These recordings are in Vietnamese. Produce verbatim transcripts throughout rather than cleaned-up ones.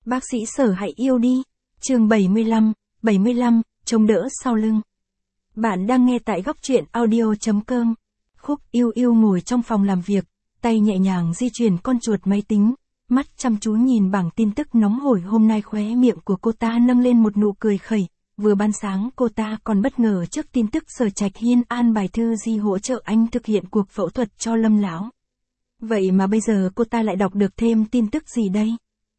Bác sĩ Sở hãy yêu đi. Chương bảy mươi lăm, bảy mươi lăm, chống đỡ sau lưng. Bạn đang nghe tại góc truyện audio chấm com. Khúc Yêu Yêu ngồi trong phòng làm việc, tay nhẹ nhàng di chuyển con chuột máy tính, mắt chăm chú nhìn bảng tin tức nóng hổi hôm nay. Khóe miệng của cô ta nâng lên một nụ cười khẩy. Vừa ban sáng cô ta còn bất ngờ trước tin tức Sở Trạch Hiên an bài Thư Di hỗ trợ anh thực hiện cuộc phẫu thuật cho Lâm lão. Vậy mà bây giờ cô ta lại đọc được thêm tin tức gì đây?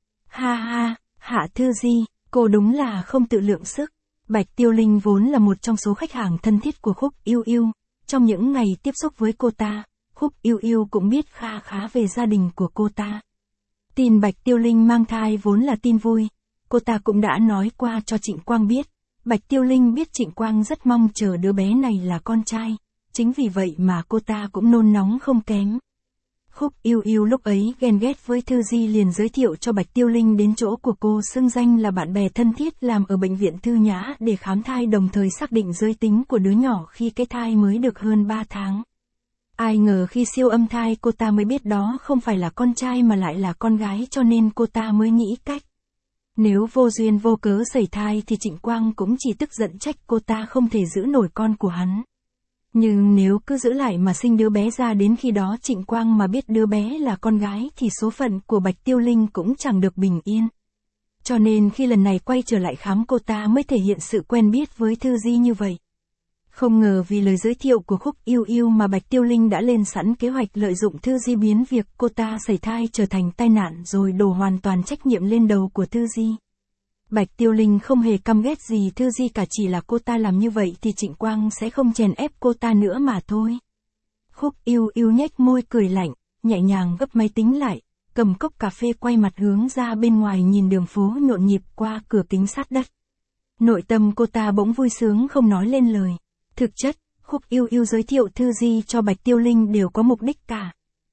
Ha ha, Hạ Thư Di, cô đúng là không tự lượng sức. Bạch Tiêu Linh vốn là một trong số khách hàng thân thiết của Khúc Yêu Yêu. Trong những ngày tiếp xúc với cô ta, Khúc Yêu Yêu cũng biết kha khá về gia đình của cô ta. Tin Bạch Tiêu Linh mang thai vốn là tin vui. Cô ta cũng đã nói qua cho Trịnh Quang biết. Bạch Tiêu Linh biết Trịnh Quang rất mong chờ đứa bé này là con trai. Chính vì vậy mà cô ta cũng nôn nóng không kém. Khúc Yêu Yêu lúc ấy ghen ghét với Thư Di liền giới thiệu cho Bạch Tiêu Linh đến chỗ của cô, xưng danh là bạn bè thân thiết làm ở bệnh viện Thư Nhã để khám thai, đồng thời xác định giới tính của đứa nhỏ khi cái thai mới được hơn ba tháng. Ai ngờ khi siêu âm thai cô ta mới biết đó không phải là con trai mà lại là con gái, cho nên cô ta mới nghĩ cách. Nếu vô duyên vô cớ sẩy thai thì Trịnh Quang cũng chỉ tức giận trách cô ta không thể giữ nổi con của hắn. Nhưng nếu cứ giữ lại mà sinh đứa bé ra, đến khi đó Trịnh Quang mà biết đứa bé là con gái thì số phận của Bạch Tiêu Linh cũng chẳng được bình yên. Cho nên khi lần này quay trở lại khám, cô ta mới thể hiện sự quen biết với Thư Di như vậy. Không ngờ vì lời giới thiệu của Khúc Yêu Yêu mà Bạch Tiêu Linh đã lên sẵn kế hoạch lợi dụng Thư Di, biến việc cô ta sẩy thai trở thành tai nạn rồi đổ hoàn toàn trách nhiệm lên đầu của Thư Di. Bạch Tiêu Linh không hề căm ghét gì Thư Di cả, chỉ là cô ta làm như vậy thì Trịnh Quang sẽ không chèn ép cô ta nữa mà thôi. Khúc Yêu Yêu nhếch môi cười lạnh, nhẹ nhàng gấp máy tính lại, cầm cốc cà phê quay mặt hướng ra bên ngoài nhìn đường phố nhộn nhịp qua cửa kính sát đất. Nội tâm cô ta bỗng vui sướng không nói lên lời. Thực chất, Khúc Yêu Yêu giới thiệu Thư Di cho Bạch Tiêu Linh đều có mục đích cả.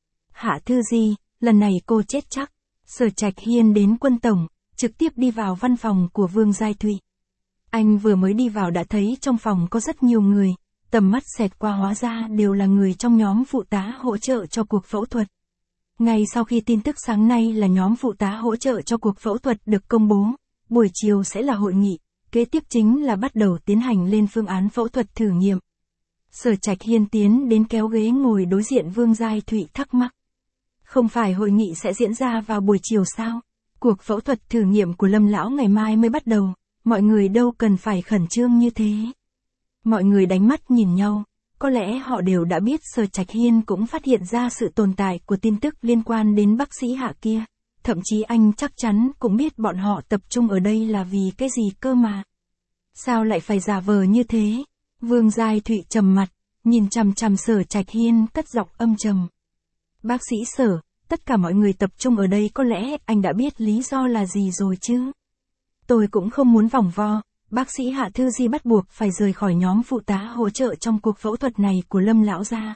Hạ Thư Di, lần này cô chết chắc. Sở Trạch Hiên đến Quân Tổng, trực tiếp đi vào văn phòng của Vương Giai Thụy. Anh vừa mới đi vào đã thấy trong phòng có rất nhiều người, tầm mắt xẹt qua hóa ra đều là người trong nhóm phụ tá hỗ trợ cho cuộc phẫu thuật. Ngay sau khi tin tức sáng nay là nhóm phụ tá hỗ trợ cho cuộc phẫu thuật được công bố, buổi chiều sẽ là hội nghị, kế tiếp chính là bắt đầu tiến hành lên phương án phẫu thuật thử nghiệm. Sở Trạch Hiên tiến đến kéo ghế ngồi đối diện Vương Giai Thụy thắc mắc. Không phải hội nghị sẽ diễn ra vào buổi chiều sao? Cuộc phẫu thuật thử nghiệm của Lâm lão ngày mai mới bắt đầu, mọi người đâu cần phải khẩn trương như thế. Mọi người đánh mắt nhìn nhau, có lẽ họ đều đã biết Sở Trạch Hiên cũng phát hiện ra sự tồn tại của tin tức liên quan đến bác sĩ Hạ kia, thậm chí anh chắc chắn cũng biết bọn họ tập trung ở đây là vì cái gì cơ mà. Sao lại phải giả vờ như thế? Vương Giai Thụy trầm mặt, nhìn chằm chằm Sở Trạch Hiên cất giọng âm trầm. Bác sĩ Sở, tất cả mọi người tập trung ở đây, có lẽ anh đã biết lý do là gì rồi chứ? Tôi cũng không muốn vòng vo, bác sĩ Hạ Thư Di bắt buộc phải rời khỏi nhóm phụ tá hỗ trợ trong cuộc phẫu thuật này của Lâm lão gia.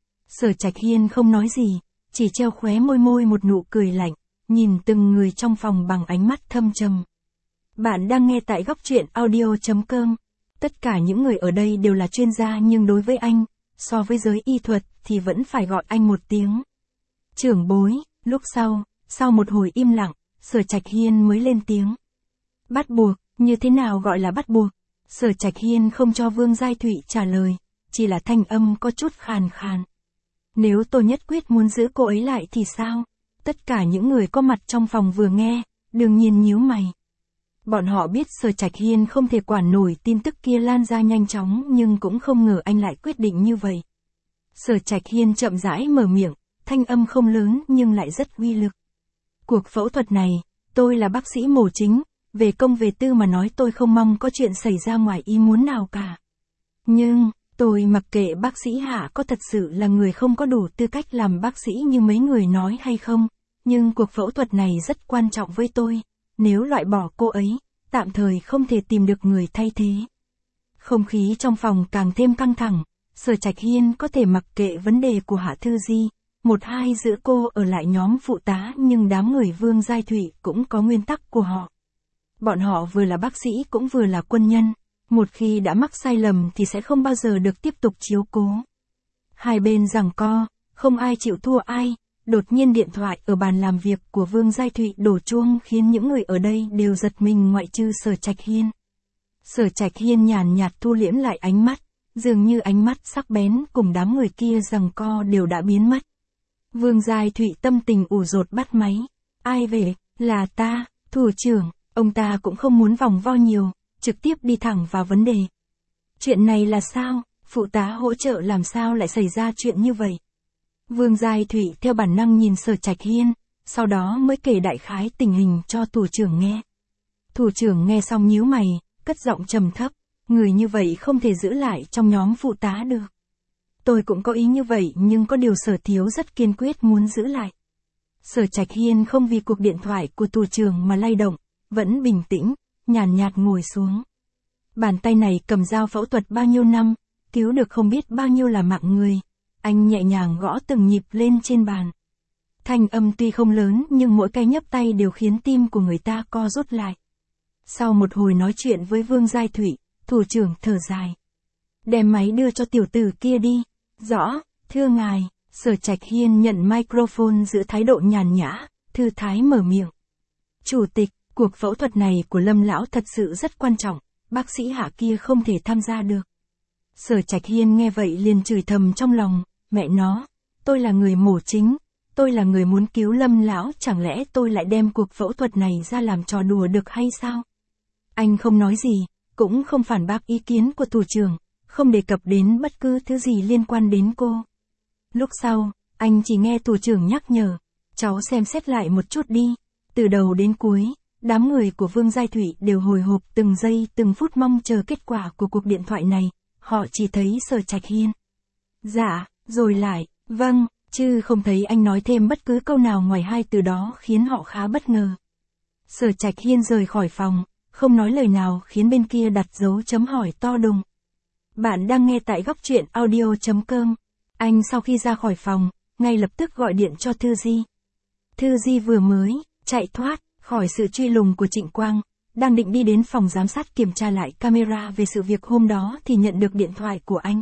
Sở Trạch Hiên không nói gì, chỉ treo khóe môi môi một nụ cười lạnh, nhìn từng người trong phòng bằng ánh mắt thâm trầm. Bạn đang nghe tại góc truyện audio chấm com. Tất cả những người ở đây đều là chuyên gia, nhưng đối với anh, so với giới y thuật thì vẫn phải gọi anh một tiếng trưởng bối. Lúc sau, sau một hồi im lặng, Sở Trạch Hiên mới lên tiếng. Bắt buộc, như thế nào gọi là bắt buộc? Sở Trạch Hiên không cho Vương Giai Thụy trả lời, chỉ là thanh âm có chút khàn khàn. Nếu tôi nhất quyết muốn giữ cô ấy lại thì sao? Tất cả những người có mặt trong phòng vừa nghe, đương nhiên nhíu mày. Bọn họ biết Sở Trạch Hiên không thể quản nổi tin tức kia lan ra nhanh chóng, nhưng cũng không ngờ anh lại quyết định như vậy. Sở Trạch Hiên chậm rãi mở miệng, thanh âm không lớn nhưng lại rất uy lực. Cuộc phẫu thuật này, tôi là bác sĩ mổ chính, về công về tư mà nói tôi không mong có chuyện xảy ra ngoài ý muốn nào cả. Nhưng, tôi mặc kệ bác sĩ Hạ có thật sự là người không có đủ tư cách làm bác sĩ như mấy người nói hay không, nhưng cuộc phẫu thuật này rất quan trọng với tôi, nếu loại bỏ cô ấy, tạm thời không thể tìm được người thay thế. Không khí trong phòng càng thêm căng thẳng, Sở Trạch Hiên có thể mặc kệ vấn đề của Hạ Thư Di, một hai giữ cô ở lại nhóm phụ tá, nhưng đám người Vương Giai Thụy cũng có nguyên tắc của họ. Bọn họ vừa là bác sĩ cũng vừa là quân nhân, một khi đã mắc sai lầm thì sẽ không bao giờ được tiếp tục chiếu cố. Hai bên giằng co, không ai chịu thua ai, Đột nhiên điện thoại ở bàn làm việc của Vương Giai Thụy đổ chuông khiến những người ở đây đều giật mình ngoại trừ Sở Trạch Hiên. Sở Trạch Hiên nhàn nhạt thu liễm lại ánh mắt, dường như ánh mắt sắc bén cùng đám người kia giằng co đều đã biến mất. Vương Giai Thụy tâm tình ủ rột bắt máy. Ai về? Là ta, thủ trưởng. Ông ta cũng không muốn vòng vo nhiều, trực tiếp đi thẳng vào vấn đề. Chuyện này là sao? Phụ tá hỗ trợ làm sao lại xảy ra chuyện như vậy? Vương Giai Thụy theo bản năng nhìn Sở Trạch Hiên, sau đó mới kể đại khái tình hình cho thủ trưởng nghe. Thủ trưởng nghe xong nhíu mày, cất giọng trầm thấp, người như vậy không thể giữ lại trong nhóm phụ tá được. Tôi cũng có ý như vậy nhưng có điều Sở thiếu rất kiên quyết muốn giữ lại. Sở Trạch Hiên không vì cuộc điện thoại của thủ trưởng mà lay động, vẫn bình tĩnh, nhàn nhạt ngồi xuống. Bàn tay này cầm dao phẫu thuật bao nhiêu năm, cứu được không biết bao nhiêu là mạng người. Anh nhẹ nhàng gõ từng nhịp lên trên bàn. Thanh âm tuy không lớn nhưng mỗi cái nhấp tay đều khiến tim của người ta co rút lại. Sau một hồi nói chuyện với Vương Giai Thụy, thủ trưởng thở dài. Đem máy đưa cho tiểu tử kia đi. Rõ, thưa ngài. Sở Trạch Hiên nhận microphone giữ thái độ nhàn nhã, thư thái mở miệng. Chủ tịch, cuộc phẫu thuật này của Lâm lão thật sự rất quan trọng, bác sĩ Hạ kia không thể tham gia được. Sở Trạch Hiên nghe vậy liền chửi thầm trong lòng, mẹ nó, tôi là người mổ chính, tôi là người muốn cứu Lâm lão, chẳng lẽ tôi lại đem cuộc phẫu thuật này ra làm trò đùa được hay sao? Anh không nói gì, cũng không phản bác ý kiến của thủ trưởng, không đề cập đến bất cứ thứ gì liên quan đến cô. Lúc sau, anh chỉ nghe thủ trưởng nhắc nhở, cháu xem xét lại một chút đi. Từ đầu đến cuối, đám người của Vương Giai Thụy đều hồi hộp từng giây từng phút mong chờ kết quả của cuộc điện thoại này, họ chỉ thấy Sở Trạch Hiên. Dạ, rồi lại, vâng, chứ không thấy anh nói thêm bất cứ câu nào ngoài hai từ đó khiến họ khá bất ngờ. Sở Trạch Hiên rời khỏi phòng, không nói lời nào khiến bên kia đặt dấu chấm hỏi to đùng. Bạn đang nghe tại góc truyện audio chấm com. Anh sau khi ra khỏi phòng, ngay lập tức gọi điện cho Thư Di. Thư Di vừa mới chạy thoát khỏi sự truy lùng của Trịnh Quang, đang định đi đến phòng giám sát kiểm tra lại camera về sự việc hôm đó thì nhận được điện thoại của anh.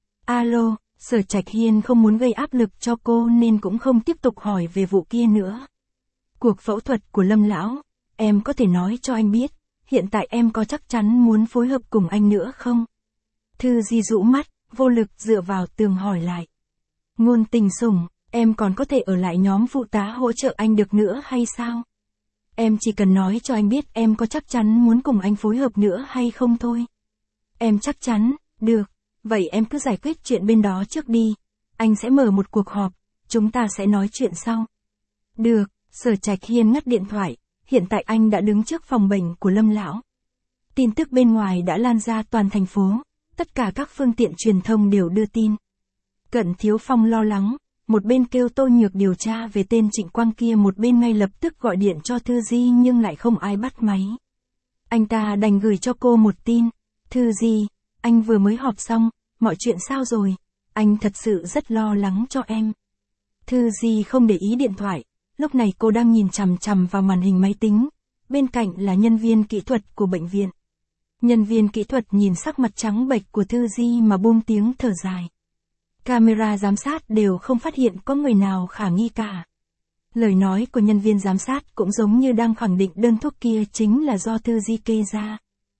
Alo, Sở Trạch Hiên không muốn gây áp lực cho cô nên cũng không tiếp tục hỏi về vụ kia nữa. Cuộc phẫu thuật của Lâm lão, em có thể nói cho anh biết, hiện tại em có chắc chắn muốn phối hợp cùng anh nữa không? Thư Di rũ mắt, vô lực dựa vào tường hỏi lại. Ngôn Tình Sủng, em còn có thể ở lại nhóm phụ tá hỗ trợ anh được nữa hay sao? Em chỉ cần nói cho anh biết em có chắc chắn muốn cùng anh phối hợp nữa hay không thôi. Em chắc chắn, được, vậy em cứ giải quyết chuyện bên đó trước đi. Anh sẽ mở một cuộc họp, chúng ta sẽ nói chuyện sau. Được, Sở Trạch Hiên ngắt điện thoại, hiện tại anh đã đứng trước phòng bệnh của Lâm lão. Tin tức bên ngoài đã lan ra toàn thành phố, tất cả các phương tiện truyền thông đều đưa tin. Cận Thiếu Phong lo lắng, một bên kêu Tô Nhược điều tra về tên Trịnh Quang kia, một bên ngay lập tức gọi điện cho Thư Di nhưng lại không ai bắt máy. Anh ta đành gửi cho cô một tin. Thư Di, anh vừa mới họp xong, mọi chuyện sao rồi? Anh thật sự rất lo lắng cho em. Thư Di không để ý điện thoại, lúc này cô đang nhìn chằm chằm vào màn hình máy tính, bên cạnh là nhân viên kỹ thuật của bệnh viện. Nhân viên kỹ thuật nhìn sắc mặt trắng bệch của Thư Di mà buông tiếng thở dài. Camera giám sát đều không phát hiện có người nào khả nghi cả. Lời nói của nhân viên giám sát cũng giống như đang khẳng định đơn thuốc kia chính là do Thư Di kê ra.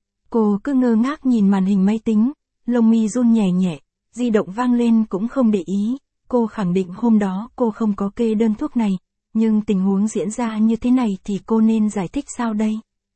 Cô cứ ngơ ngác nhìn màn hình máy tính, lông mi run nhẹ nhẹ, di động vang lên cũng không để ý. Cô khẳng định hôm đó cô không có kê đơn thuốc này, nhưng tình huống diễn ra như thế này thì cô nên giải thích sao đây?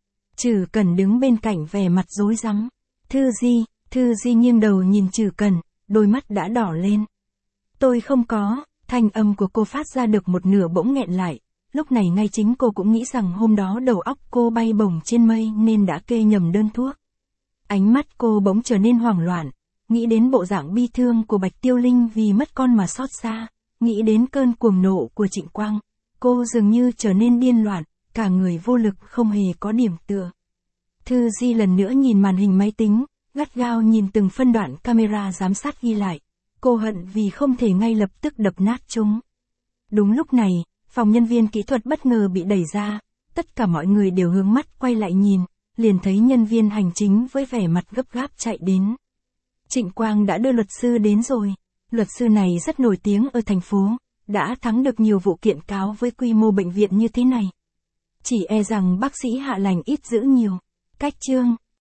Trử Cẩn đứng bên cạnh vẻ mặt rối rắm. Thư Di, Thư Di nghiêng đầu nhìn Trử Cẩn, đôi mắt đã đỏ lên. Tôi không có, thanh âm của cô phát ra được một nửa bỗng nghẹn lại, lúc này ngay chính cô cũng nghĩ rằng hôm đó đầu óc cô bay bổng trên mây nên đã kê nhầm đơn thuốc. Ánh mắt cô bỗng trở nên hoảng loạn, nghĩ đến bộ dạng bi thương của Bạch Tiêu Linh vì mất con mà xót xa, nghĩ đến cơn cuồng nộ của Trịnh Quang, cô dường như trở nên điên loạn, cả người vô lực không hề có điểm tựa. Thư Di lần nữa nhìn màn hình máy tính, gắt gao nhìn từng phân đoạn camera giám sát ghi lại. Cô hận vì không thể ngay lập tức đập nát chúng. Đúng lúc này, phòng nhân viên kỹ thuật bất ngờ bị đẩy ra, tất cả mọi người đều hướng mắt quay lại nhìn, liền thấy nhân viên hành chính với vẻ mặt gấp gáp chạy đến. Trịnh Quang đã đưa luật sư đến rồi. Luật sư này rất nổi tiếng ở thành phố, đã thắng được nhiều vụ kiện cáo với quy mô bệnh viện như thế này. Chỉ e rằng bác sĩ Hạ Lành ít giữ nhiều. Cách chương